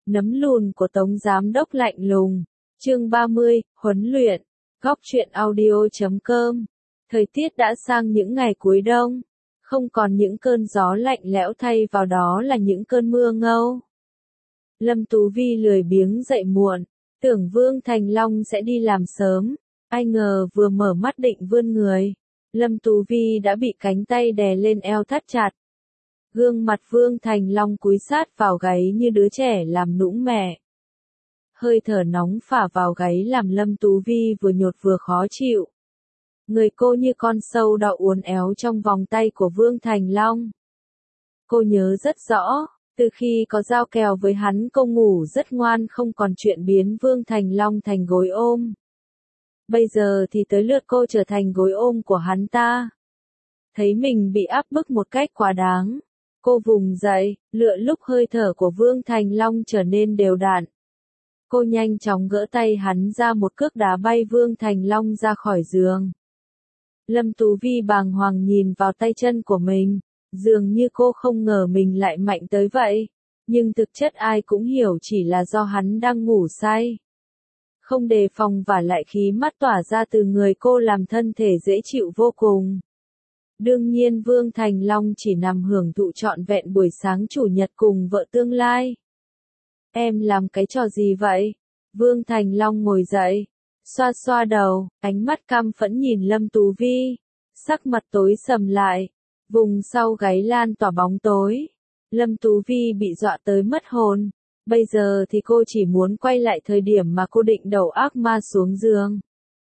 Nấm lùn của Tống Giám Đốc lạnh lùng. Chương 30, huấn luyện. Góc truyện audio.com. Thời tiết đã sang những ngày cuối đông. Không còn những cơn gió lạnh lẽo, thay vào đó là những cơn mưa ngâu. Lâm Tú Vi lười biếng dậy muộn, tưởng Vương Thành Long sẽ đi làm sớm. Ai ngờ vừa mở mắt định vươn người, Lâm Tú Vi đã bị cánh tay đè lên eo thắt chặt. Gương mặt Vương Thành Long cúi sát vào gáy như đứa trẻ làm nũng mẹ. Hơi thở nóng phả vào gáy làm Lâm Tú Vi vừa nhột vừa khó chịu. Người cô như con sâu đau uốn éo trong vòng tay của Vương Thành Long. Cô nhớ rất rõ, từ khi có giao kèo với hắn cô ngủ rất ngoan, không còn chuyện biến Vương Thành Long thành gối ôm. Bây giờ thì tới lượt cô trở thành gối ôm của hắn ta. Thấy mình bị áp bức một cách quá đáng, cô vùng dậy, lựa lúc hơi thở của Vương Thành Long trở nên đều đặn. Cô nhanh chóng gỡ tay hắn ra, một cước đá bay Vương Thành Long ra khỏi giường. Lâm Tú Vi bàng hoàng nhìn vào tay chân của mình, dường như cô không ngờ mình lại mạnh tới vậy, nhưng thực chất ai cũng hiểu chỉ là do hắn đang ngủ say. Không đề phòng và lại khí mát tỏa ra từ người cô làm thân thể dễ chịu vô cùng. Đương nhiên Vương Thành Long chỉ nằm hưởng thụ trọn vẹn buổi sáng chủ nhật cùng vợ tương lai. Em làm cái trò gì vậy? Vương Thành Long ngồi dậy, xoa xoa đầu, ánh mắt căm phẫn nhìn Lâm Tú Vi, sắc mặt tối sầm lại, vùng sau gáy lan tỏa bóng tối. Lâm Tú Vi bị dọa tới mất hồn, bây giờ thì cô chỉ muốn quay lại thời điểm mà cô định đầu ác ma xuống giường.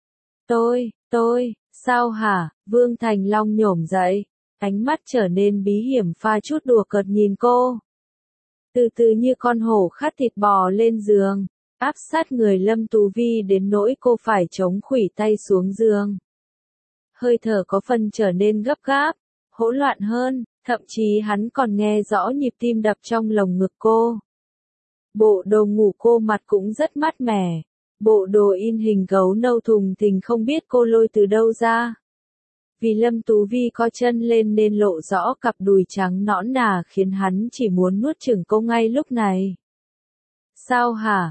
Tôi, sao hả? Vương Thành Long nhổm dậy, ánh mắt trở nên bí hiểm pha chút đùa cợt nhìn cô. Từ từ như con hổ khát thịt bò lên giường, áp sát người Lâm Tú Vi đến nỗi cô phải chống khuỷu tay xuống giường. Hơi thở có phần trở nên gấp gáp, hỗn loạn hơn, thậm chí hắn còn nghe rõ nhịp tim đập trong lồng ngực cô. Bộ đồ ngủ cô mặc cũng rất mát mẻ, bộ đồ in hình gấu nâu thùng thình không biết cô lôi từ đâu ra. Vì Lâm Tú Vi co chân lên nên lộ rõ cặp đùi trắng nõn nà khiến hắn chỉ muốn nuốt chửng cô ngay lúc này. Sao hả?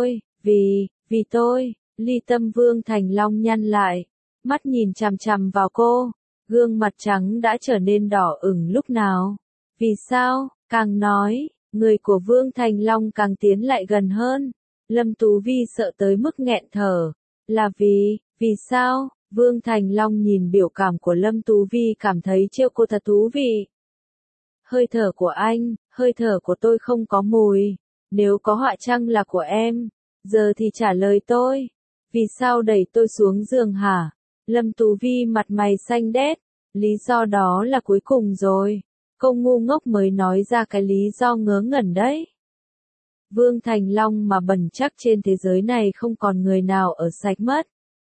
Vì tôi, ly tâm Vương Thành Long nhăn lại, mắt nhìn chằm chằm vào cô, gương mặt trắng đã trở nên đỏ ửng lúc nào. Vì sao? Càng nói, người của Vương Thành Long càng tiến lại gần hơn. Lâm Tú Vi sợ tới mức nghẹn thở. Là vì sao? Vương Thành Long nhìn biểu cảm của Lâm Tú Vi cảm thấy trêu cô thật thú vị. Hơi thở của anh, hơi thở của tôi không có mùi. Nếu có họa chăng là của em. Giờ thì trả lời tôi. Vì sao đẩy tôi xuống giường hả? Lâm Tú Vi mặt mày xanh đét. Lý do đó là cuối cùng rồi. Cô ngu ngốc mới nói ra cái lý do ngớ ngẩn đấy. Vương Thành Long mà bẩn chắc trên thế giới này không còn người nào ở sạch mất.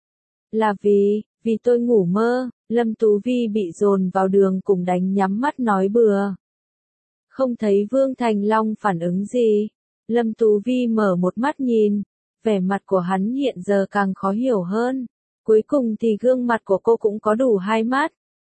Là vì tôi ngủ mơ. Lâm Tú Vi bị dồn vào đường cùng đánh nhắm mắt nói bừa. Không thấy Vương Thành Long phản ứng gì. Lâm Tú Vi mở một mắt nhìn, vẻ mặt của hắn hiện giờ càng khó hiểu hơn. Cuối cùng thì gương mặt của cô cũng có đủ hai mắt.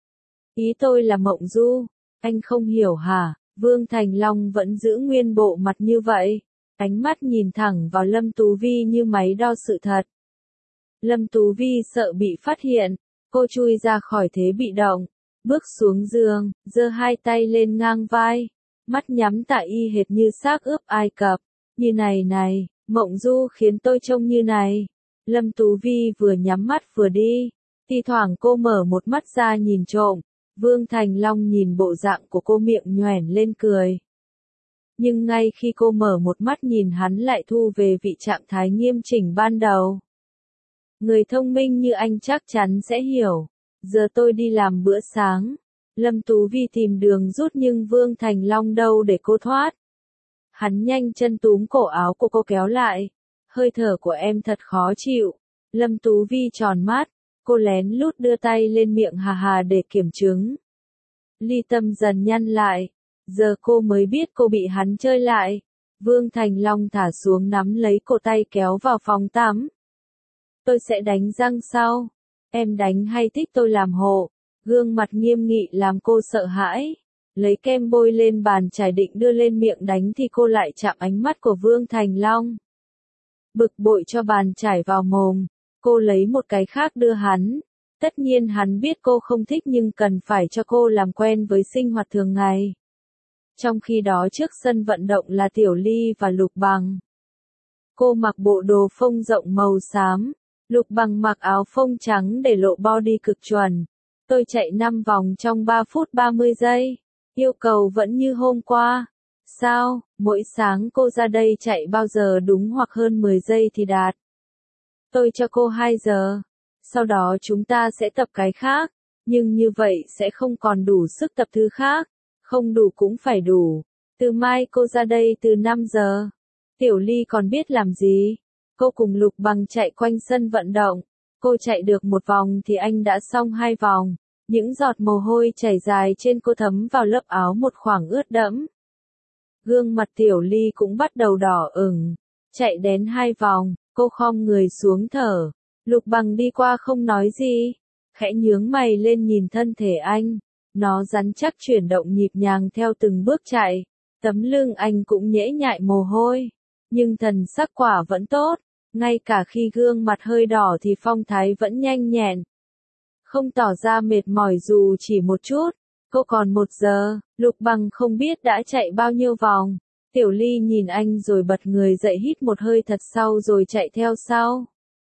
Ý tôi là mộng du, anh không hiểu hả? Vương Thành Long vẫn giữ nguyên bộ mặt như vậy, ánh mắt nhìn thẳng vào Lâm Tú Vi như máy đo sự thật. Lâm Tú Vi sợ bị phát hiện, cô chui ra khỏi thế bị động, bước xuống giường, giơ hai tay lên ngang vai, mắt nhắm tả y hệt như xác ướp Ai Cập. Như này, mộng du khiến tôi trông như này. Lâm Tú Vi vừa nhắm mắt vừa đi, thi thoảng cô mở một mắt ra nhìn trộm. Vương Thành Long nhìn bộ dạng của cô miệng nhoẻn lên cười. Nhưng ngay khi cô mở một mắt nhìn hắn lại thu về vị trạng thái nghiêm chỉnh ban đầu. Người thông minh như anh chắc chắn sẽ hiểu. Giờ tôi đi làm bữa sáng. Lâm Tú Vi tìm đường rút nhưng Vương Thành Long đâu để cô thoát. Hắn nhanh chân túm cổ áo của cô kéo lại. Hơi thở của em thật khó chịu. Lâm Tú Vi tròn mắt. Cô lén lút đưa tay lên miệng hà để kiểm chứng. Ly tâm dần nhăn lại. Giờ cô mới biết cô bị hắn chơi lại. Vương Thành Long thả xuống nắm lấy cổ tay kéo vào phòng tắm. Tôi sẽ đánh răng sau. Em đánh hay thích tôi làm hộ? Gương mặt nghiêm nghị làm cô sợ hãi. lấy kem bôi lên bàn chải định đưa lên miệng đánh thì cô lại chạm ánh mắt của Vương Thành Long. Bực bội cho bàn chải vào mồm, cô lấy một cái khác đưa hắn. Tất nhiên hắn biết cô không thích nhưng cần phải cho cô làm quen với sinh hoạt thường ngày. Trong khi đó trước sân vận động là Tiểu Ly và Lục Bằng. Cô mặc bộ đồ phông rộng màu xám, Lục Bằng mặc áo phông trắng để lộ body cực chuẩn. Tôi chạy 5 vòng trong 3 phút 30 giây. Yêu cầu vẫn như hôm qua. Sao, mỗi sáng cô ra đây chạy bao giờ đúng hoặc hơn 10 giây thì đạt. Tôi cho cô 2 giờ. Sau đó chúng ta sẽ tập cái khác. Nhưng như vậy sẽ không còn đủ sức tập thứ khác. Không đủ cũng phải đủ. Từ mai cô ra đây từ 5 giờ. Tiểu Ly còn biết làm gì? Cô cùng Lục Bằng chạy quanh sân vận động. Cô chạy được 1 vòng thì anh đã xong 2 vòng. Những giọt mồ hôi chảy dài trên cô thấm vào lớp áo một khoảng ướt đẫm. Gương mặt Tiểu Ly cũng bắt đầu đỏ ửng. Chạy đến 2 vòng, cô khom người xuống thở. Lục Bằng đi qua không nói gì. Khẽ nhướng mày lên nhìn thân thể anh. Nó rắn chắc chuyển động nhịp nhàng theo từng bước chạy. Tấm lưng anh cũng nhễ nhại mồ hôi. Nhưng thần sắc quả vẫn tốt. Ngay cả khi gương mặt hơi đỏ thì phong thái vẫn nhanh nhẹn. Không tỏ ra mệt mỏi dù chỉ một chút. Cô còn 1 giờ, Lục Bằng không biết đã chạy bao nhiêu vòng. Tiểu Ly nhìn anh rồi bật người dậy hít một hơi thật sâu rồi chạy theo sau.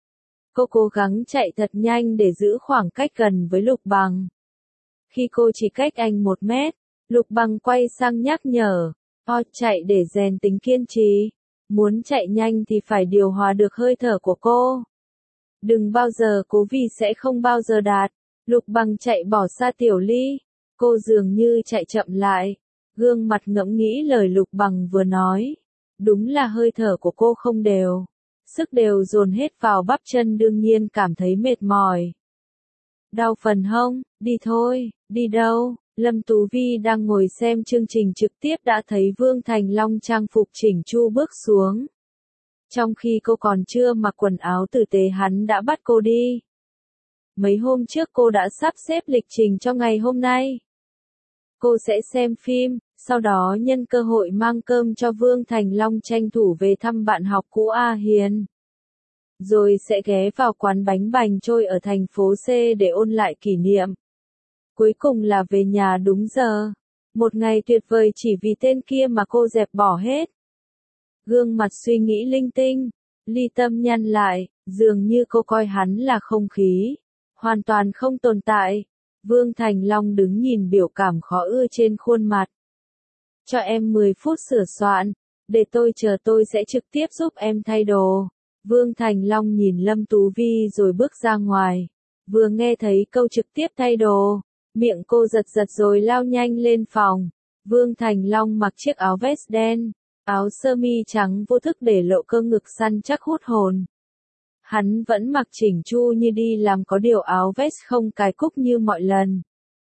Cô cố gắng chạy thật nhanh để giữ khoảng cách gần với Lục Bằng. Khi cô chỉ cách anh 1 mét, Lục Bằng quay sang nhắc nhở. Chạy để rèn tính kiên trì. Muốn chạy nhanh thì phải điều hòa được hơi thở của cô. Đừng bao giờ cố vì sẽ không bao giờ đạt. Lục Bằng chạy bỏ xa Tiểu Ly. Cô dường như chạy chậm lại. Gương mặt ngẫm nghĩ lời Lục Bằng vừa nói. Đúng là hơi thở của cô không đều. Sức đều dồn hết vào bắp chân đương nhiên cảm thấy mệt mỏi. Đau phần hông, đi thôi, đi đâu? Lâm Tú Vi đang ngồi xem chương trình trực tiếp đã thấy Vương Thành Long trang phục chỉnh chu bước xuống. Trong khi cô còn chưa mặc quần áo tử tế hắn đã bắt cô đi. Mấy hôm trước cô đã sắp xếp lịch trình cho ngày hôm nay. Cô sẽ xem phim, sau đó nhân cơ hội mang cơm cho Vương Thành Long tranh thủ về thăm bạn học cũ A Hiền. Rồi sẽ ghé vào quán bánh bành trôi ở thành phố C để ôn lại kỷ niệm. Cuối cùng là về nhà đúng giờ. Một ngày tuyệt vời chỉ vì tên kia mà cô dẹp bỏ hết. Gương mặt suy nghĩ linh tinh, ly tâm nhăn lại, dường như cô coi hắn là không khí. Hoàn toàn không tồn tại. Vương Thành Long đứng nhìn biểu cảm khó ưa trên khuôn mặt. Cho em 10 phút sửa soạn, để tôi chờ tôi sẽ trực tiếp giúp em thay đồ. Vương Thành Long nhìn Lâm Tú Vi rồi bước ra ngoài. Vừa nghe thấy câu trực tiếp thay đồ, miệng cô giật giật rồi lao nhanh lên phòng. Vương Thành Long mặc chiếc áo vest đen, áo sơ mi trắng vô thức để lộ cơ ngực săn chắc hút hồn. Hắn vẫn mặc chỉnh chu như đi làm có điều áo vest không cài cúc như mọi lần.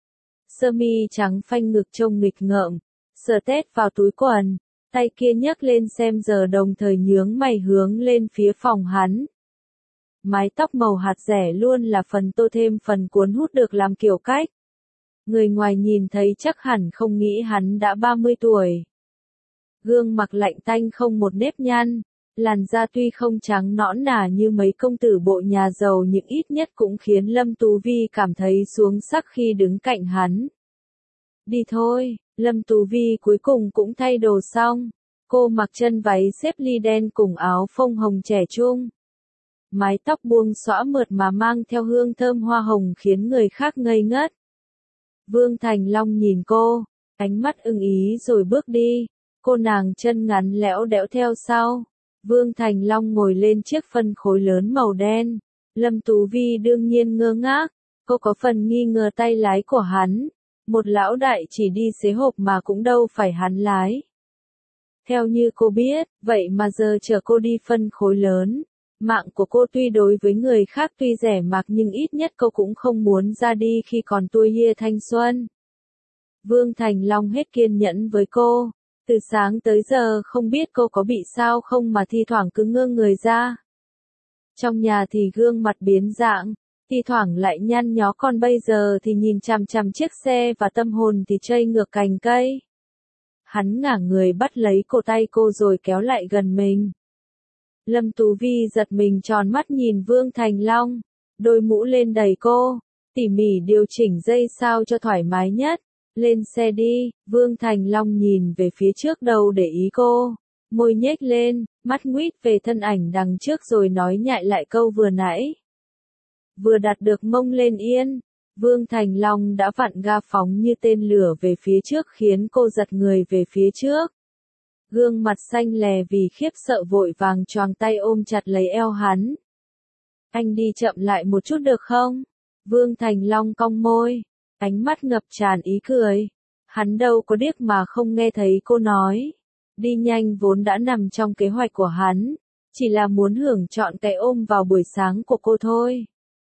Sơ mi trắng phanh ngực trông nghịch ngợm, sờ tét vào túi quần, tay kia nhấc lên xem giờ đồng thời nhướng mày hướng lên phía phòng hắn. Mái tóc màu hạt rẻ luôn là phần tô thêm phần cuốn hút được làm kiểu cách. Người ngoài nhìn thấy chắc hẳn không nghĩ hắn đã 30 tuổi. Gương mặt lạnh tanh không một nếp nhăn. Làn da tuy không trắng nõn nà như mấy công tử bộ nhà giàu nhưng ít nhất cũng khiến Lâm Tú Vi cảm thấy xuống sắc khi đứng cạnh hắn. Đi thôi, Lâm Tú Vi cuối cùng cũng thay đồ xong. Cô mặc chân váy xếp ly đen cùng áo phông hồng trẻ trung. Mái tóc buông xõa mượt mà mang theo hương thơm hoa hồng khiến người khác ngây ngất. Vương Thành Long nhìn cô, ánh mắt ưng ý rồi bước đi. Cô nàng chân ngắn lẽo đẽo theo sau. Vương Thành Long ngồi lên chiếc phân khối lớn màu đen. Lâm Tú Vi đương nhiên ngơ ngác. Cô có phần nghi ngờ tay lái của hắn. Một lão đại chỉ đi xế hộp mà cũng đâu phải hắn lái. Theo như cô biết, vậy mà giờ chở cô đi phân khối lớn. Mạng của cô tuy đối với người khác tuy rẻ mạt nhưng ít nhất cô cũng không muốn ra đi khi còn tuổi hia thanh xuân. Vương Thành Long hết kiên nhẫn với cô. Từ sáng tới giờ không biết cô có bị sao không mà thi thoảng cứ ngơ người ra. Trong nhà thì gương mặt biến dạng, thi thoảng lại nhăn nhó, còn bây giờ thì nhìn chằm chằm chiếc xe và tâm hồn thì trây ngược cành cây. Hắn ngả người bắt lấy cổ tay cô rồi kéo lại gần mình. Lâm Tú Vi giật mình tròn mắt nhìn Vương Thành Long, đôi mũ lên đầy cô, tỉ mỉ điều chỉnh dây sao cho thoải mái nhất. Lên xe đi, Vương Thành Long nhìn về phía trước đầu để ý cô, môi nhếch lên, mắt nguýt về thân ảnh đằng trước rồi nói nhại lại câu vừa nãy. Vừa đặt được mông lên yên, Vương Thành Long đã vặn ga phóng như tên lửa về phía trước khiến cô giật người về phía trước. Gương mặt xanh lè vì khiếp sợ vội vàng choàng tay ôm chặt lấy eo hắn. Anh đi chậm lại một chút được không? Vương Thành Long cong môi, ánh mắt ngập tràn ý cười. Hắn đâu có điếc mà không nghe thấy cô nói. Đi nhanh vốn đã nằm trong kế hoạch của hắn, chỉ là muốn hưởng trọn cái ôm vào buổi sáng của cô thôi.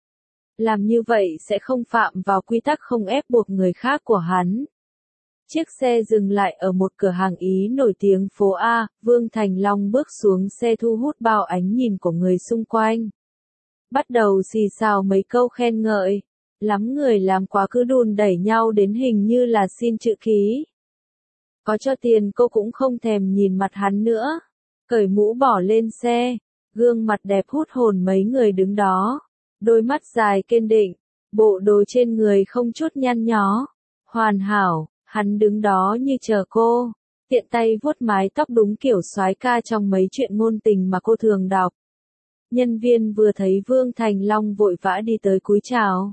Làm như vậy sẽ không phạm vào quy tắc không ép buộc người khác của hắn. Chiếc xe dừng lại ở một cửa hàng Ý nổi tiếng phố A, Vương Thành Long bước xuống xe thu hút bao ánh nhìn của người xung quanh. Bắt đầu xì xào mấy câu khen ngợi, lắm người làm quá cứ đùn đẩy nhau đến hình như là xin chữ ký. Có cho tiền cô cũng không thèm nhìn mặt hắn nữa, cởi mũ bỏ lên xe, gương mặt đẹp hút hồn mấy người đứng đó, đôi mắt dài kiên định, bộ đồ trên người không chút nhăn nhó, hoàn hảo. Hắn đứng đó như chờ cô, tiện tay vuốt mái tóc đúng kiểu soái ca trong mấy chuyện ngôn tình mà cô thường đọc. Nhân viên vừa thấy Vương Thành Long vội vã đi tới cúi chào.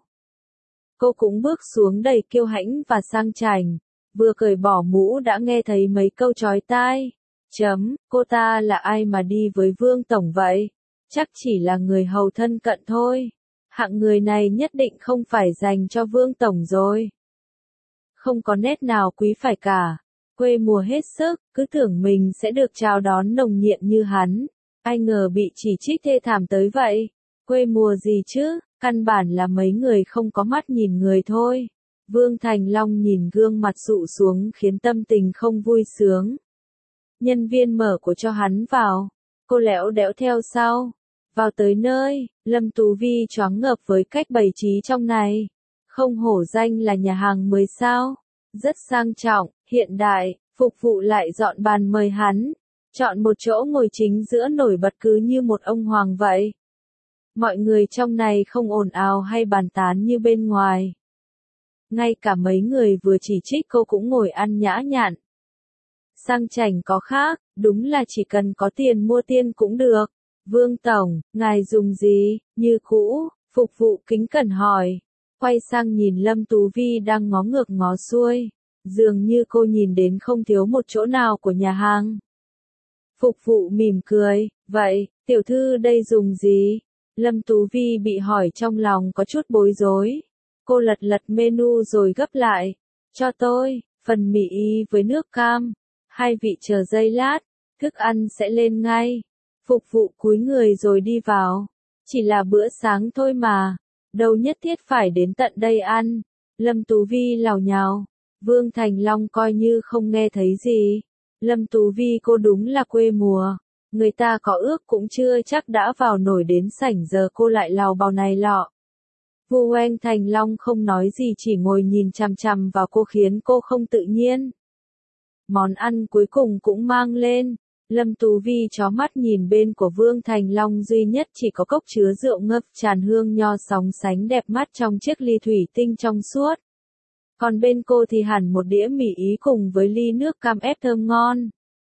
Cô cũng bước xuống đầy kiêu hãnh và sang chảnh, vừa cởi bỏ mũ đã nghe thấy mấy câu chói tai. Cô ta là ai mà đi với Vương Tổng vậy? Chắc chỉ là người hầu thân cận thôi. Hạng người này nhất định không phải dành cho Vương Tổng rồi. Không có nét nào quý phải cả. Quê mùa hết sức, cứ tưởng mình sẽ được chào đón nồng nhiệt như hắn. Ai ngờ bị chỉ trích thê thảm tới vậy. Quê mùa gì chứ, căn bản là mấy người không có mắt nhìn người thôi. Vương Thành Long nhìn gương mặt sụ xuống khiến tâm tình không vui sướng. Nhân viên mở cửa cho hắn vào. Cô lẽo đẽo theo sau. Vào tới nơi, Lâm Tú Vi choáng ngợp với cách bày trí trong này. Không hổ danh là nhà hàng 10 sao. Rất sang trọng, hiện đại, phục vụ lại dọn bàn mời hắn. Chọn một chỗ ngồi chính giữa nổi bật cứ như một ông hoàng vậy. Mọi người trong này không ồn ào hay bàn tán như bên ngoài. Ngay cả mấy người vừa chỉ trích cô cũng ngồi ăn nhã nhặn. Sang chảnh có khác, đúng là chỉ cần có tiền mua tiên cũng được. Vương Tổng, ngài dùng gì? Như cũ, phục vụ kính cẩn hỏi. Quay sang nhìn Lâm Tú Vi đang ngó ngược ngó xuôi. Dường như cô nhìn đến không thiếu một chỗ nào của nhà hàng. Phục vụ mỉm cười, vậy, tiểu thư đây dùng gì? Lâm Tú Vi bị hỏi trong lòng có chút bối rối. Cô lật lật menu rồi gấp lại. Cho tôi, phần mì ý với nước cam. Hai vị chờ giây lát, thức ăn sẽ lên ngay. Phục vụ cúi người rồi đi vào. Chỉ là bữa sáng thôi mà. Đâu nhất thiết phải đến tận đây ăn. Lâm Tú Vi lảo nhào. Vương Thành Long coi như không nghe thấy gì. Lâm Tú Vi cô đúng là quê mùa. Người ta có ước cũng chưa chắc đã vào nổi đến sảnh giờ cô lại lào bào này lọ. Vương Thành Long không nói gì chỉ ngồi nhìn chằm chằm vào cô khiến cô không tự nhiên. Món ăn cuối cùng cũng mang lên. Lâm Tú Vi chó mắt nhìn bên của Vương Thành Long duy nhất chỉ có cốc chứa rượu ngập tràn hương nho sóng sánh đẹp mắt trong chiếc ly thủy tinh trong suốt. Còn bên cô thì hẳn một đĩa mì ý cùng với ly nước cam ép thơm ngon.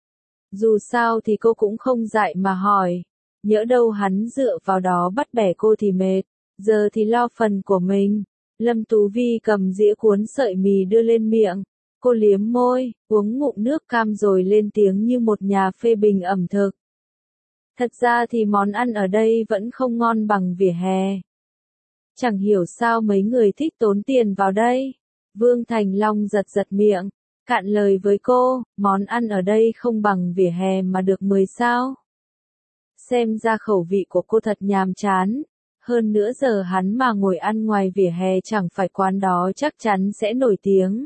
Dù sao thì cô cũng không dại mà hỏi. Nhỡ đâu hắn dựa vào đó bắt bẻ cô thì mệt. Giờ thì lo phần của mình. Lâm Tú Vi cầm dĩa cuốn sợi mì đưa lên miệng. Cô liếm môi, uống ngụm nước cam rồi lên tiếng như một nhà phê bình ẩm thực. Thật ra thì món ăn ở đây vẫn không ngon bằng vỉa hè. Chẳng hiểu sao mấy người thích tốn tiền vào đây. Vương Thành Long giật giật miệng, cạn lời với cô, món ăn ở đây không bằng vỉa hè mà được 10 sao. Xem ra khẩu vị của cô thật nhàm chán. Hơn nữa giờ hắn mà ngồi ăn ngoài vỉa hè chẳng phải quán đó chắc chắn sẽ nổi tiếng.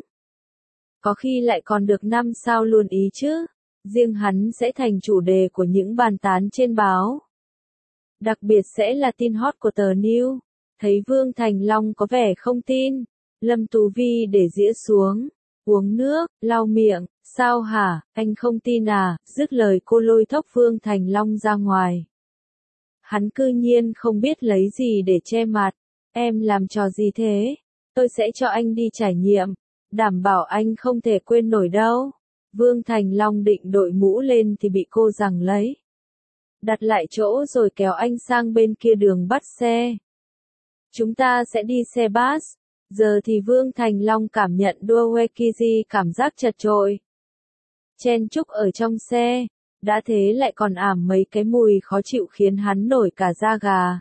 Có khi lại còn được 5 sao luôn ý chứ. Riêng hắn sẽ thành chủ đề của những bàn tán trên báo. Đặc biệt sẽ là tin hot của tờ New Thấy Vương Thành Long có vẻ không tin, Lâm Tú Vi để dĩa xuống, uống nước, lau miệng, sao hả, anh không tin à, dứt lời cô lôi thốc Vương Thành Long ra ngoài. Hắn cư nhiên không biết lấy gì để che mặt, em làm trò gì thế, tôi sẽ cho anh đi trải nghiệm, đảm bảo anh không thể quên nổi đâu. Vương Thành Long định đội mũ lên thì bị cô giằng lấy. Đặt lại chỗ rồi kéo anh sang bên kia đường bắt xe. Chúng ta sẽ đi xe bus. Giờ thì Vương Thành Long cảm nhận đua Wekiji cảm giác chật chội. Chen chúc ở trong xe, đã thế lại còn ảm mấy cái mùi khó chịu khiến hắn nổi cả da gà.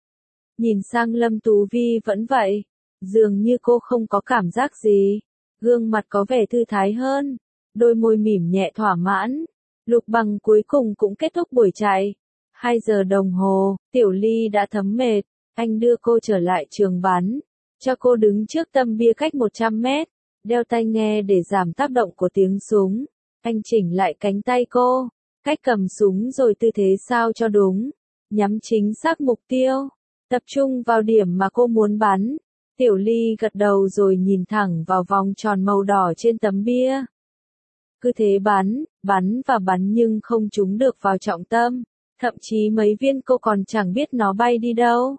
Nhìn sang Lâm Tú Vi vẫn vậy, dường như cô không có cảm giác gì, gương mặt có vẻ thư thái hơn, đôi môi mỉm nhẹ thỏa mãn. Lục Bằng cuối cùng cũng kết thúc buổi chạy. 2 giờ đồng hồ, Tiểu Ly đã thấm mệt, anh đưa cô trở lại trường bắn, cho cô đứng trước tấm bia cách 100 mét, đeo tai nghe để giảm tác động của tiếng súng. Anh chỉnh lại cánh tay cô, cách cầm súng rồi tư thế sao cho đúng, nhắm chính xác mục tiêu, tập trung vào điểm mà cô muốn bắn. Tiểu Ly gật đầu rồi nhìn thẳng vào vòng tròn màu đỏ trên tấm bia. Cứ thế bắn và bắn nhưng không trúng được vào trọng tâm, thậm chí mấy viên cô còn chẳng biết nó bay đi đâu.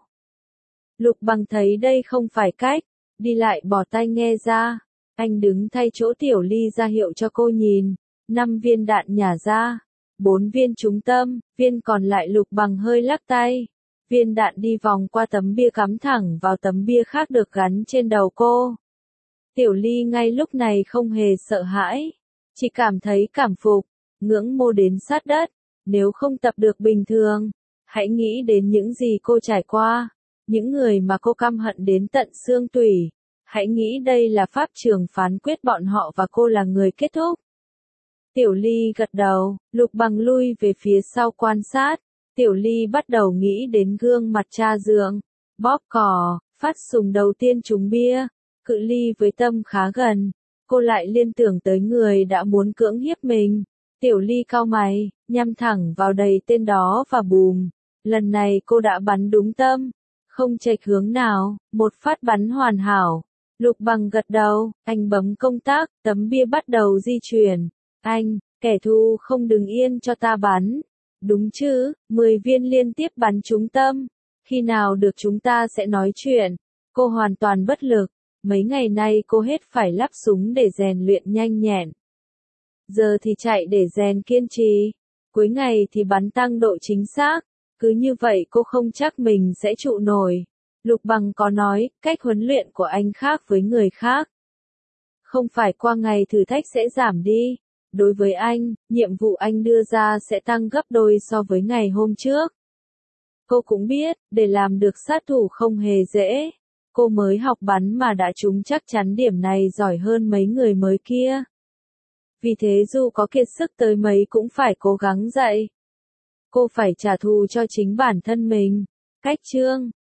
Lục Bằng thấy đây không phải cách, đi lại bỏ tai nghe ra, anh đứng thay chỗ Tiểu Ly ra hiệu cho cô nhìn, 5 viên đạn nhả ra, 4 viên trúng tâm, viên còn lại Lục Bằng hơi lắc tay, viên đạn đi vòng qua tấm bia cắm thẳng vào tấm bia khác được gắn trên đầu cô. Tiểu Ly ngay lúc này không hề sợ hãi, chỉ cảm thấy cảm phục, ngưỡng mộ đến sát đất. Nếu không tập được bình thường, hãy nghĩ đến những gì cô trải qua, những người mà cô căm hận đến tận xương tủy. Hãy nghĩ đây là pháp trường phán quyết bọn họ và cô là người kết thúc. Tiểu Ly gật đầu, Lục Bằng lui về phía sau quan sát. Tiểu Ly bắt đầu nghĩ đến gương mặt cha dượng, bóp cò, phát súng đầu tiên trúng bia, cự ly với tâm khá gần. Cô lại liên tưởng tới người đã muốn cưỡng hiếp mình. Tiểu Ly cau mày, nhắm thẳng vào đầy tên đó và bùm. Lần này cô đã bắn đúng tâm, không chệch hướng nào, một phát bắn hoàn hảo. Lục Bằng gật đầu, anh bấm công tắc, tấm bia bắt đầu di chuyển. Anh, kẻ thù không đứng yên cho ta bắn. Đúng chứ, 10 viên liên tiếp bắn trúng tâm. Khi nào được chúng ta sẽ nói chuyện. Cô hoàn toàn bất lực. Mấy ngày nay cô hết phải lắp súng để rèn luyện nhanh nhẹn. Giờ thì chạy để rèn kiên trì. Cuối ngày thì bắn tăng độ chính xác. Cứ như vậy cô không chắc mình sẽ trụ nổi. Lục Bằng có nói, cách huấn luyện của anh khác với người khác. Không phải qua ngày thử thách sẽ giảm đi. Đối với anh, nhiệm vụ anh đưa ra sẽ tăng gấp đôi so với ngày hôm trước. Cô cũng biết, để làm được sát thủ không hề dễ. Cô mới học bắn mà đã trúng chắc chắn điểm này giỏi hơn mấy người mới kia. Vì thế dù có kiệt sức tới mấy cũng phải cố gắng dậy. Cô phải trả thù cho chính bản thân mình. Cách chương